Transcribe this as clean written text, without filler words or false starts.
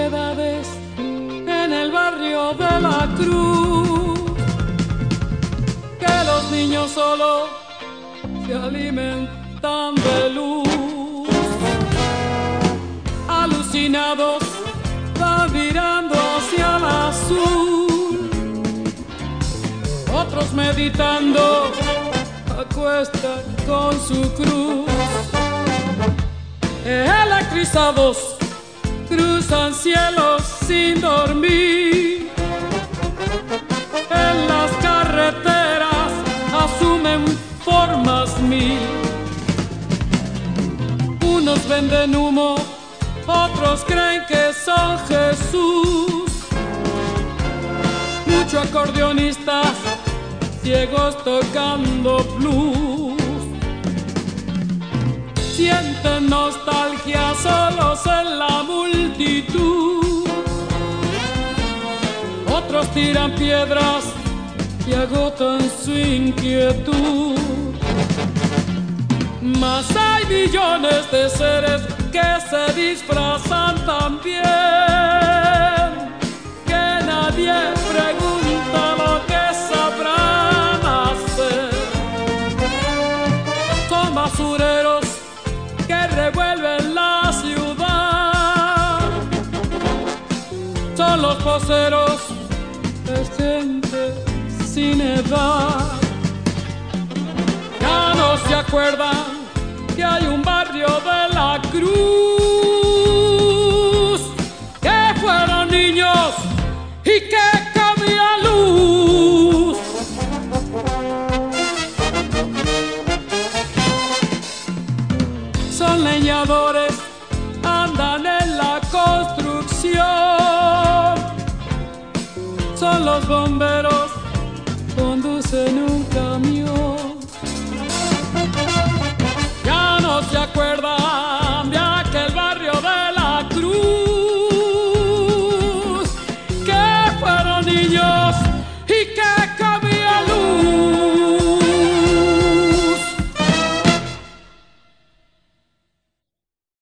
edades en el barrio de la Cruz, que los niños solo se alimentan de luz. Alucinados van mirando hacia el azul, otros meditando acuestan con su cruz. Electrizados cruzan cielos sin dormir, en las carreteras asumen formas mil. Unos venden humo, otros creen que son Jesús. Muchos acordeonistas ciegos tocando blues, sienten nostalgia solos en la multitud. Otros tiran piedras y agotan su inquietud. Mas hay millones de seres que se disfrazan también, que nadie pregunta lo que sabrán hacer. Son basureros que revuelven la ciudad, son los voceros de gente sin edad. Ya no se acuerdan que hay un barrio de la Cruz, que fueron niños y que cabía luz. Son leñadores, andan en la construcción, son los bomberos, conducen un camión.